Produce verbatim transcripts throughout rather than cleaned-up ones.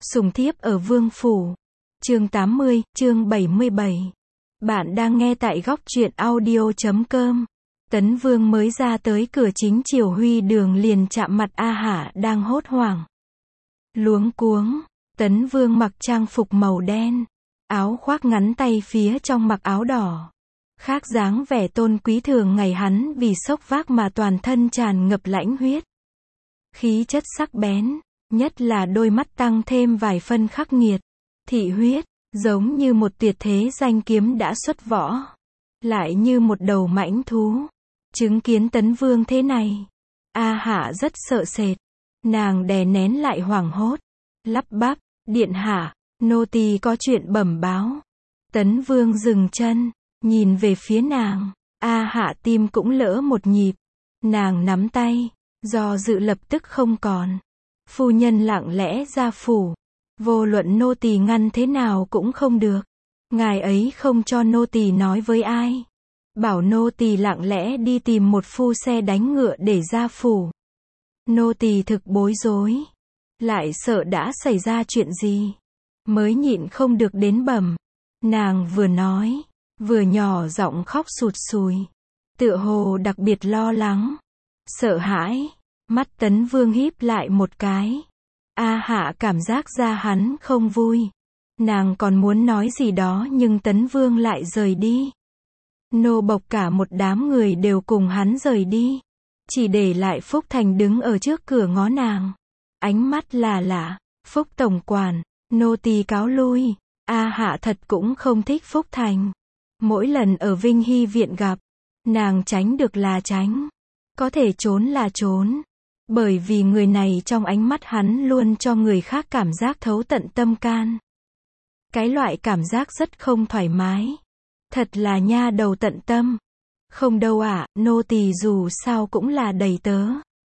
Sùng thiếp ở vương phủ. Chương tám mươi, chương bảy mươi bảy. Bạn đang nghe tại góc truyện audio chấm com. Tấn Vương mới ra tới cửa chính Triều Huy đường liền chạm mặt A Hạ đang hốt hoảng. Luống cuống, Tấn Vương mặc trang phục màu đen, áo khoác ngắn tay phía trong mặc áo đỏ. Khác dáng vẻ tôn quý thường ngày hắn vì sốc vác mà toàn thân tràn ngập lãnh huyết. Khí chất sắc bén, nhất là đôi mắt tăng thêm vài phân khắc nghiệt, thị huyết, giống như một tuyệt thế danh kiếm đã xuất võ, lại như một đầu mãnh thú. Chứng kiến Tấn Vương thế này, A Hạ rất sợ sệt, nàng đè nén lại hoảng hốt, lắp bắp, điện hạ, nô tỳ có chuyện bẩm báo. Tấn Vương dừng chân, nhìn về phía nàng, A Hạ tim cũng lỡ một nhịp, nàng nắm tay, do dự lập tức không còn. Phu nhân lặng lẽ ra phủ, vô luận nô tỳ ngăn thế nào cũng không được. Ngài ấy không cho nô tỳ nói với ai, bảo nô tỳ lặng lẽ đi tìm một phu xe đánh ngựa để ra phủ. Nô tỳ thực bối rối, lại sợ đã xảy ra chuyện gì, mới nhịn không được đến bẩm. Nàng vừa nói, vừa nhỏ giọng khóc sụt sùi, tựa hồ đặc biệt lo lắng, sợ hãi. Mắt Tấn Vương híp lại một cái. A Hạ cảm giác ra hắn không vui. Nàng còn muốn nói gì đó nhưng Tấn Vương lại rời đi. Nô bộc cả một đám người đều cùng hắn rời đi, chỉ để lại Phúc Thành đứng ở trước cửa ngó nàng. Ánh mắt là lạ. Phúc tổng quản, nô tỳ cáo lui. A Hạ thật cũng không thích Phúc Thành. Mỗi lần ở Vinh Hy viện gặp, nàng tránh được là tránh, có thể trốn là trốn. Bởi vì người này trong ánh mắt hắn luôn cho người khác cảm giác thấu tận tâm can. Cái loại cảm giác rất không thoải mái. Thật là nha đầu tận tâm. Không đâu ạ, à, nô tỳ dù sao cũng là đầy tớ.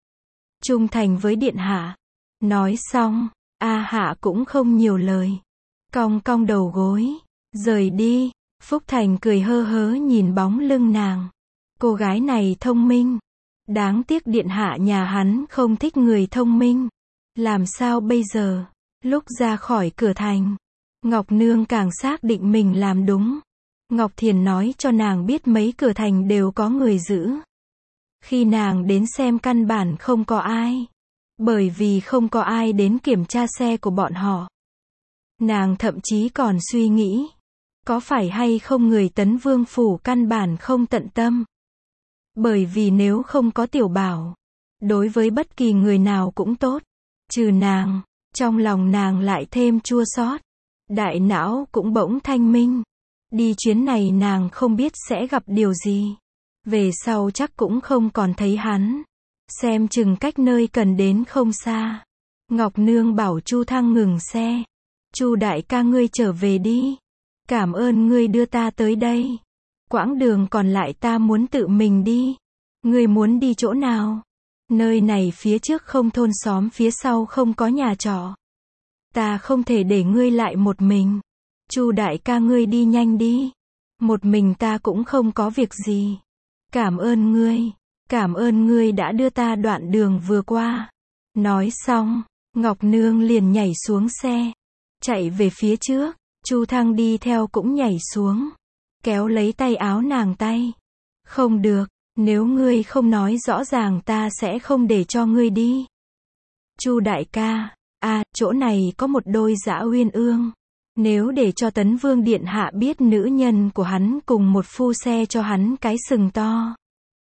Trung thành với điện hạ. Nói xong, A Hạ cũng không nhiều lời. Cong cong đầu gối, rời đi. Phúc Thành cười hơ hớ nhìn bóng lưng nàng. Cô gái này thông minh. Đáng tiếc điện hạ nhà hắn không thích người thông minh. Làm sao bây giờ? Lúc ra khỏi cửa thành, Ngọc Nương càng xác định mình làm đúng. Ngọc Thiền nói cho nàng biết mấy cửa thành đều có người giữ. Khi nàng đến xem căn bản không có ai. Bởi vì không có ai đến kiểm tra xe của bọn họ. Nàng thậm chí còn suy nghĩ, có phải hay không người Tấn Vương phủ căn bản không tận tâm. Bởi vì nếu không có Tiểu Bảo, đối với bất kỳ người nào cũng tốt, trừ nàng, trong lòng nàng lại thêm chua xót. Đại não cũng bỗng thanh minh. Đi chuyến này nàng không biết sẽ gặp điều gì. Về sau chắc cũng không còn thấy hắn. Xem chừng cách nơi cần đến không xa. Ngọc Nương bảo Chu Thăng ngừng xe. Chu đại ca ngươi trở về đi. Cảm ơn ngươi đưa ta tới đây. Quãng đường còn lại ta muốn tự mình đi. Ngươi muốn đi chỗ nào? Nơi này phía trước không thôn xóm, phía sau không có nhà trọ. Ta không thể để ngươi lại một mình. Chu đại ca ngươi đi nhanh đi. Một mình ta cũng không có việc gì. Cảm ơn ngươi. Cảm ơn ngươi đã đưa ta đoạn đường vừa qua. Nói xong, Ngọc Nương liền nhảy xuống xe, chạy về phía trước. Chu Thăng đi theo cũng nhảy xuống, kéo lấy tay áo nàng tay. Không được, nếu ngươi không nói rõ ràng ta sẽ không để cho ngươi đi. Chu đại ca, à, chỗ này có một đôi dã uyên ương. Nếu để cho Tấn Vương điện hạ biết nữ nhân của hắn cùng một phu xe cho hắn cái sừng to,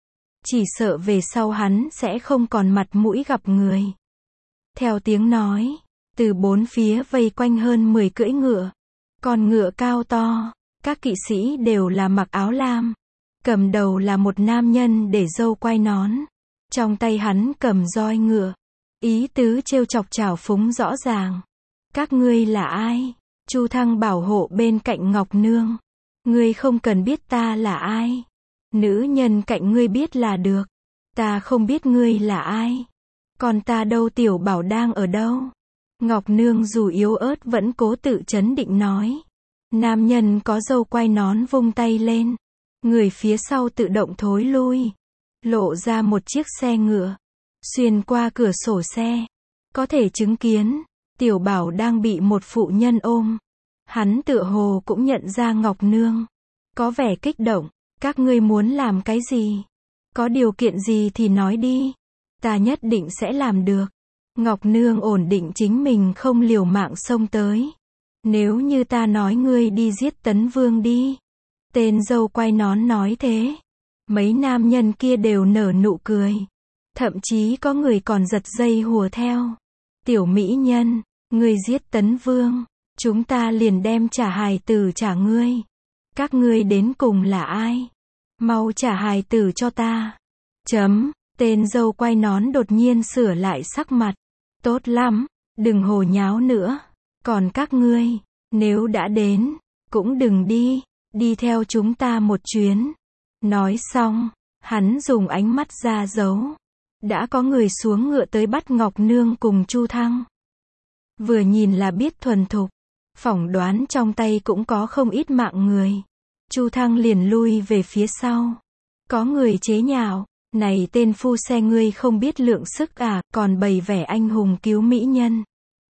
chỉ sợ về sau hắn sẽ không còn mặt mũi gặp người. Theo tiếng nói, từ bốn phía vây quanh hơn mười cưỡi ngựa. Con ngựa cao to, các kỵ sĩ đều là mặc áo lam. Cầm đầu là một nam nhân để râu quai nón. Trong tay hắn cầm roi ngựa. Ý tứ trêu chọc trào phúng rõ ràng. Các ngươi là ai? Chu Thăng bảo hộ bên cạnh Ngọc Nương. Ngươi không cần biết ta là ai. Nữ nhân cạnh ngươi biết là được. Ta không biết ngươi là ai. Còn ta đâu, Tiểu Bảo đang ở đâu? Ngọc Nương dù yếu ớt vẫn cố tự trấn định nói. Nam nhân có râu quai nón vung tay lên. Người phía sau tự động thối lui. Lộ ra một chiếc xe ngựa. Xuyên qua cửa sổ xe, có thể chứng kiến, Tiểu Bảo đang bị một phụ nhân ôm. Hắn tựa hồ cũng nhận ra Ngọc Nương. Có vẻ kích động. Các ngươi muốn làm cái gì? Có điều kiện gì thì nói đi. Ta nhất định sẽ làm được. Ngọc Nương ổn định chính mình không liều mạng xông tới. Nếu như ta nói ngươi đi giết Tấn Vương đi. Tên dâu quay nón nói thế. Mấy nam nhân kia đều nở nụ cười. Thậm chí có người còn giật dây hùa theo. Tiểu mỹ nhân, ngươi giết Tấn Vương. Chúng ta liền đem trả hài tử trả ngươi. Các ngươi đến cùng là ai? Mau trả hài tử cho ta. Chấm, tên dâu quay nón đột nhiên sửa lại sắc mặt. Tốt lắm, đừng hồ nháo nữa. Còn các ngươi, nếu đã đến, cũng đừng đi, đi theo chúng ta một chuyến. Nói xong, hắn dùng ánh mắt ra dấu. Đã có người xuống ngựa tới bắt Ngọc Nương cùng Chu Thăng. Vừa nhìn là biết thuần thục. Phỏng đoán trong tay cũng có không ít mạng người. Chu Thăng liền lui về phía sau. Có người chế nhạo, này tên phu xe ngươi không biết lượng sức à, còn bày vẻ anh hùng cứu mỹ nhân.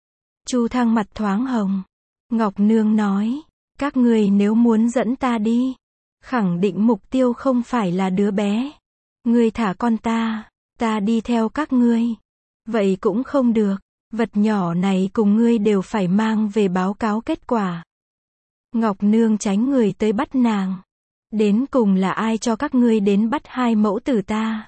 Chu Thăng mặt thoáng hồng. Ngọc Nương nói, các ngươi nếu muốn dẫn ta đi, khẳng định mục tiêu không phải là đứa bé. Ngươi thả con ta, ta đi theo các ngươi. Vậy cũng không được, vật nhỏ này cùng ngươi đều phải mang về báo cáo kết quả. Ngọc Nương tránh người tới bắt nàng. Đến cùng là ai cho các ngươi đến bắt hai mẫu tử ta?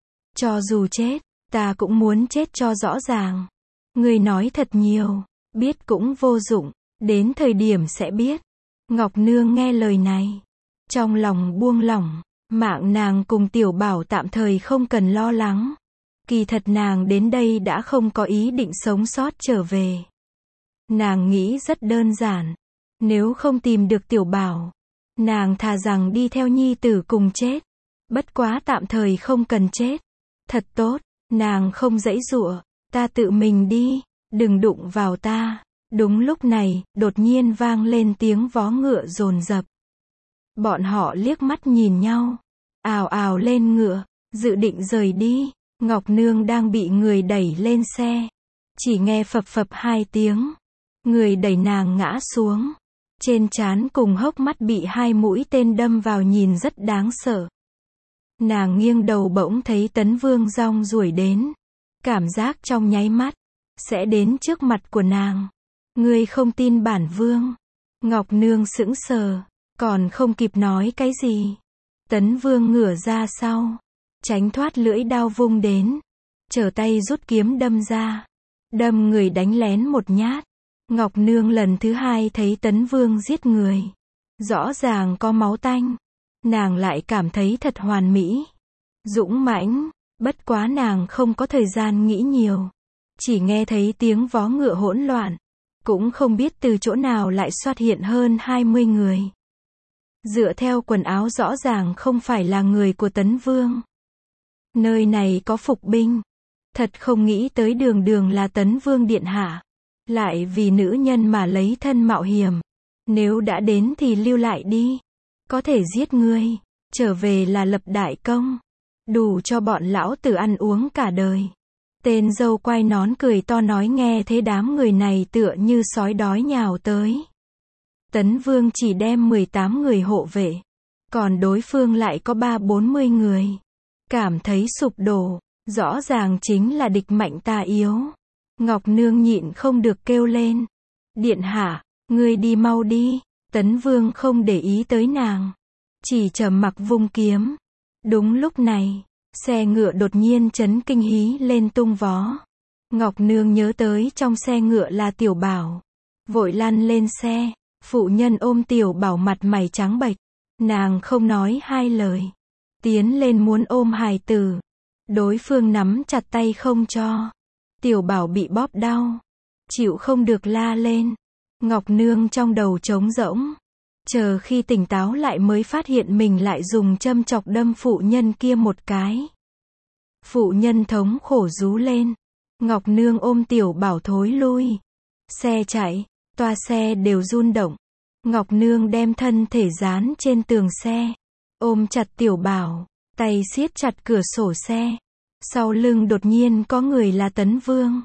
Cho dù chết, ta cũng muốn chết cho rõ ràng. Ngươi nói thật nhiều, biết cũng vô dụng, đến thời điểm sẽ biết. Ngọc Nương nghe lời này, trong lòng buông lỏng, mạng nàng cùng Tiểu Bảo tạm thời không cần lo lắng. Kỳ thật nàng đến đây đã không có ý định sống sót trở về. Nàng nghĩ rất đơn giản, nếu không tìm được Tiểu Bảo, nàng thà rằng đi theo nhi tử cùng chết. Bất quá tạm thời không cần chết. Thật tốt, nàng không giãy giụa, ta tự mình đi, đừng đụng vào ta. Đúng lúc này, đột nhiên vang lên tiếng vó ngựa dồn dập. Bọn họ liếc mắt nhìn nhau, ào ào lên ngựa, dự định rời đi. Ngọc Nương đang bị người đẩy lên xe. Chỉ nghe phập phập hai tiếng. Người đẩy nàng ngã xuống. Trên trán cùng hốc mắt bị hai mũi tên đâm vào nhìn rất đáng sợ. Nàng nghiêng đầu bỗng thấy Tấn Vương rong ruổi đến. Cảm giác trong nháy mắt, sẽ đến trước mặt của nàng. Ngươi không tin bản vương. Ngọc Nương sững sờ, còn không kịp nói cái gì. Tấn Vương ngửa ra sau, tránh thoát lưỡi đao vung đến. Trở tay rút kiếm đâm ra. Đâm người đánh lén một nhát. Ngọc Nương lần thứ hai thấy Tấn Vương giết người. Rõ ràng có máu tanh. Nàng lại cảm thấy thật hoàn mỹ. Dũng mãnh, bất quá nàng không có thời gian nghĩ nhiều. Chỉ nghe thấy tiếng vó ngựa hỗn loạn. Cũng không biết từ chỗ nào lại xuất hiện hơn hai mươi người. Dựa theo quần áo rõ ràng không phải là người của Tấn Vương. Nơi này có phục binh. Thật không nghĩ tới đường đường là Tấn Vương điện hạ. Lại vì nữ nhân mà lấy thân mạo hiểm. Nếu đã đến thì lưu lại đi. Có thể giết ngươi. Trở về là lập đại công. Đủ cho bọn lão tử ăn uống cả đời. Tên dâu quay nón cười to nói nghe thế đám người này tựa như sói đói nhào tới. Tấn Vương chỉ đem mười tám người hộ vệ. Còn đối phương lại có ba bốn mươi người. Cảm thấy sụp đổ. Rõ ràng chính là địch mạnh ta yếu. Ngọc Nương nhịn không được kêu lên. Điện hạ, ngươi đi mau đi. Tấn Vương không để ý tới nàng. Chỉ trầm mặc vung kiếm. Đúng lúc này, xe ngựa đột nhiên chấn kinh hí lên tung vó. Ngọc Nương nhớ tới trong xe ngựa là Tiểu Bảo. Vội lăn lên xe. Phụ nhân ôm Tiểu Bảo mặt mày trắng bệch. Nàng không nói hai lời. Tiến lên muốn ôm hài tử. Đối phương nắm chặt tay không cho. Tiểu Bảo bị bóp đau. Chịu không được la lên. Ngọc Nương trong đầu trống rỗng. Chờ khi tỉnh táo lại mới phát hiện mình lại dùng châm chọc đâm phụ nhân kia một cái. Phụ nhân thống khổ rú lên. Ngọc Nương ôm Tiểu Bảo thối lui. Xe chạy, toa xe đều run động. Ngọc Nương đem thân thể dán trên tường xe. Ôm chặt Tiểu Bảo, tay siết chặt cửa sổ xe. Sau lưng đột nhiên có người là Tấn Vương.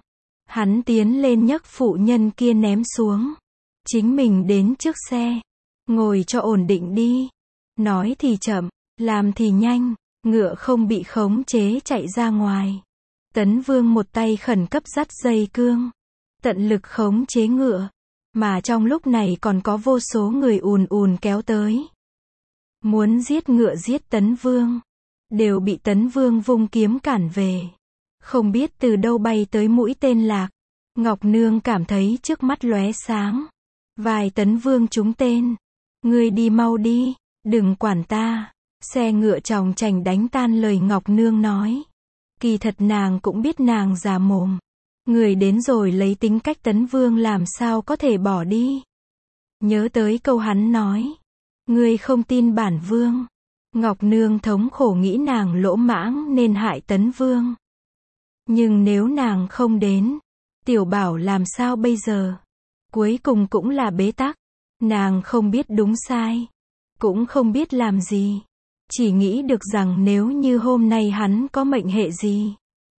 Hắn tiến lên nhấc phụ nhân kia ném xuống. Chính mình đến trước xe. Ngồi cho ổn định đi. Nói thì chậm, làm thì nhanh, ngựa không bị khống chế chạy ra ngoài. Tấn Vương một tay khẩn cấp dắt dây cương. Tận lực khống chế ngựa. Mà trong lúc này còn có vô số người ùn ùn kéo tới. Muốn giết ngựa giết Tấn Vương. Đều bị Tấn Vương vung kiếm cản về. Không biết từ đâu bay tới mũi tên lạc. Ngọc Nương cảm thấy trước mắt lóe sáng. Vài Tấn Vương trúng tên. Ngươi đi mau đi, đừng quản ta. Xe ngựa chòng chành đánh tan lời Ngọc Nương nói. Kỳ thật nàng cũng biết nàng già mồm. Người đến rồi lấy tính cách Tấn Vương làm sao có thể bỏ đi. Nhớ tới câu hắn nói. Ngươi không tin bản vương. Ngọc Nương thống khổ nghĩ nàng lỗ mãng nên hại Tấn Vương. Nhưng nếu nàng không đến, Tiểu Bảo làm sao bây giờ? Cuối cùng cũng là bế tắc. Nàng không biết đúng sai. Cũng không biết làm gì. Chỉ nghĩ được rằng nếu như hôm nay hắn có mệnh hệ gì.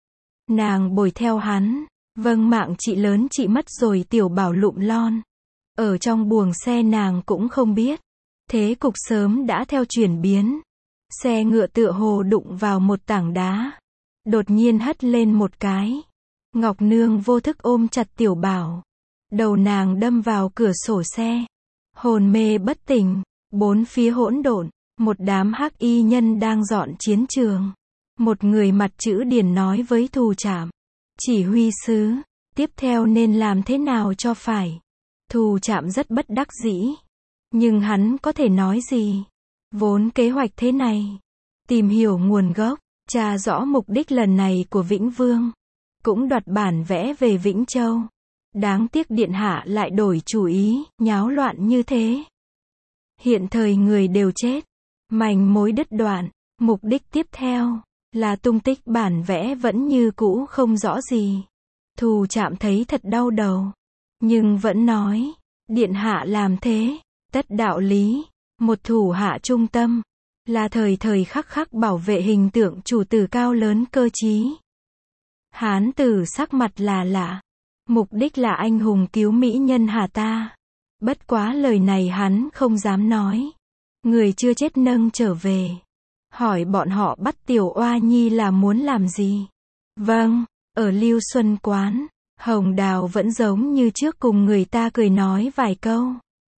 Nàng bồi theo hắn. Vâng mạng chị lớn chị mất rồi Tiểu Bảo lụm lon. Ở trong buồng xe nàng cũng không biết. Thế cục sớm đã theo chuyển biến. Xe ngựa tựa hồ đụng vào một tảng đá. Đột nhiên hất lên một cái. Ngọc Nương vô thức ôm chặt Tiểu Bảo. Đầu nàng đâm vào cửa sổ xe. Hồn mê bất tỉnh. Bốn phía hỗn độn. Một đám hắc y nhân đang dọn chiến trường. Một người mặt chữ điển nói với Thù Trạm. Chỉ huy sứ, tiếp theo nên làm thế nào cho phải. Thù Trạm rất bất đắc dĩ. Nhưng hắn có thể nói gì? Vốn kế hoạch thế này. Tìm hiểu nguồn gốc, tra rõ mục đích lần này của Vĩnh Vương. Cũng đoạt bản vẽ về Vĩnh Châu. Đáng tiếc điện hạ lại đổi chủ ý, nháo loạn như thế. Hiện thời người đều chết. Manh mối đứt đoạn. Mục đích tiếp theo là tung tích bản vẽ vẫn như cũ không rõ gì. Thù Trạm thấy thật đau đầu. Nhưng vẫn nói. Điện hạ làm thế. Tất đạo lý. Một thủ hạ trung tâm. Là thời thời khắc khắc bảo vệ hình tượng chủ tử cao lớn cơ trí. Hán tử sắc mặt là lạ. Mục đích là anh hùng cứu mỹ nhân Hà ta. Bất quá lời này hắn không dám nói. Người chưa chết nâng trở về. Hỏi bọn họ bắt Tiểu Oa Nhi là muốn làm gì? Vâng, ở Lưu Xuân Quán, Hồng Đào vẫn giống như trước cùng người ta cười nói vài câu.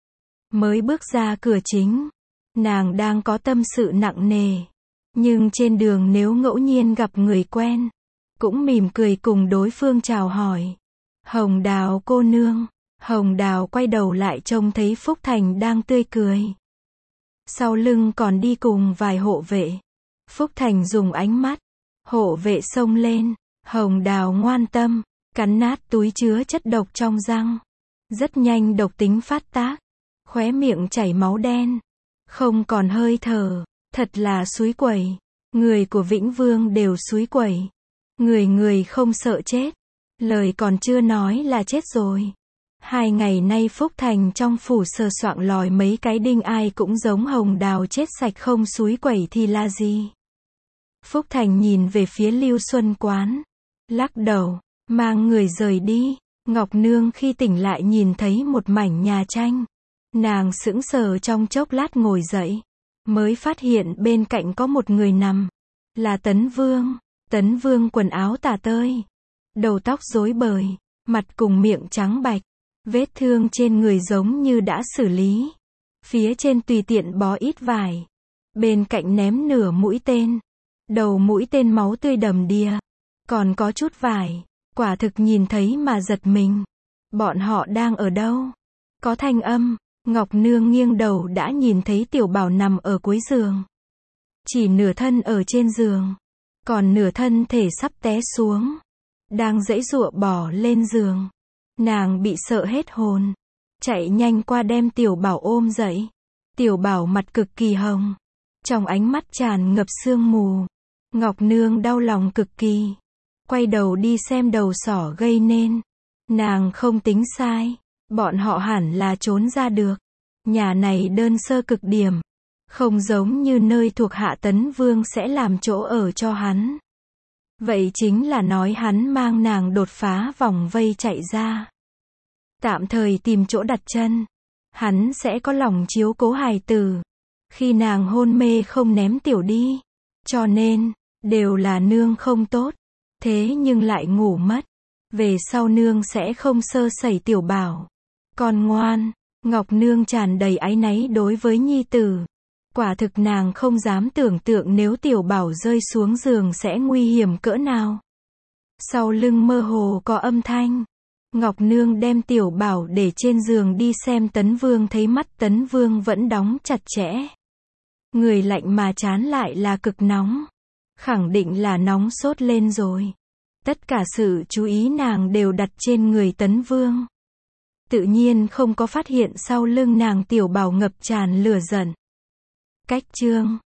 Mới bước ra cửa chính, nàng đang có tâm sự nặng nề. Nhưng trên đường nếu ngẫu nhiên gặp người quen, cũng mỉm cười cùng đối phương chào hỏi. Hồng Đào cô nương. Hồng Đào quay đầu lại trông thấy Phúc Thành đang tươi cười. Sau lưng còn đi cùng vài hộ vệ. Phúc Thành dùng ánh mắt. Hộ vệ xông lên. Hồng Đào ngoan tâm. Cắn nát túi chứa chất độc trong răng. Rất nhanh độc tính phát tác. Khóe miệng chảy máu đen. Không còn hơi thở. Thật là xúi quẩy. Người của Vĩnh Vương đều xúi quẩy. Người người không sợ chết. Lời còn chưa nói là chết rồi. Hai ngày nay Phúc Thành trong phủ sờ soạng lòi mấy cái đinh ai cũng giống Hồng Đào chết sạch không xúi quẩy thì là gì. Phúc Thành nhìn về phía Lưu Xuân Quán. Lắc đầu, mang người rời đi. Ngọc Nương khi tỉnh lại nhìn thấy một mảnh nhà tranh. Nàng sững sờ trong chốc lát ngồi dậy. Mới phát hiện bên cạnh có một người nằm. Là Tấn Vương. Tấn Vương quần áo tả tơi. Đầu tóc rối bời. Mặt cùng miệng trắng bạch. Vết thương trên người giống như đã xử lý. Phía trên tùy tiện bó ít vải. Bên cạnh ném nửa mũi tên. Đầu mũi tên máu tươi đầm đìa. Còn có chút vải. Quả thực nhìn thấy mà giật mình. Bọn họ đang ở đâu? Có thanh âm. Ngọc Nương nghiêng đầu đã nhìn thấy Tiểu Bảo nằm ở cuối giường. Chỉ nửa thân ở trên giường. Còn nửa thân thể sắp té xuống. Đang giãy giụa bỏ lên giường. Nàng bị sợ hết hồn. Chạy nhanh qua đem Tiểu Bảo ôm dậy. Tiểu Bảo mặt cực kỳ hồng. Trong ánh mắt tràn ngập sương mù. Ngọc Nương đau lòng cực kỳ. Quay đầu đi xem đầu sỏ gây nên. Nàng không tính sai. Bọn họ hẳn là trốn ra được. Nhà này đơn sơ cực điểm. Không giống như nơi thuộc hạ Tấn Vương sẽ làm chỗ ở cho hắn. Vậy chính là nói hắn mang nàng đột phá vòng vây chạy ra. Tạm thời tìm chỗ đặt chân. Hắn sẽ có lòng chiếu cố hài tử. Khi nàng hôn mê không ném tiểu đi. Cho nên, đều là nương không tốt. Thế nhưng lại ngủ mất. Về sau nương sẽ không sơ sẩy tiểu bảo. Con ngoan, Ngọc nương tràn đầy áy náy đối với nhi tử. Quả thực nàng không dám tưởng tượng nếu tiểu bảo rơi xuống giường sẽ nguy hiểm cỡ nào. Sau lưng mơ hồ có âm thanh. Ngọc nương đem tiểu bảo để trên giường đi xem Tấn Vương, thấy mắt Tấn Vương vẫn đóng chặt chẽ. Người lạnh mà chán lại là cực nóng. Khẳng định là nóng sốt lên rồi. Tất cả sự chú ý nàng đều đặt trên người Tấn Vương. Tự nhiên không có phát hiện sau lưng nàng tiểu bảo ngập tràn lửa giận. Cách chương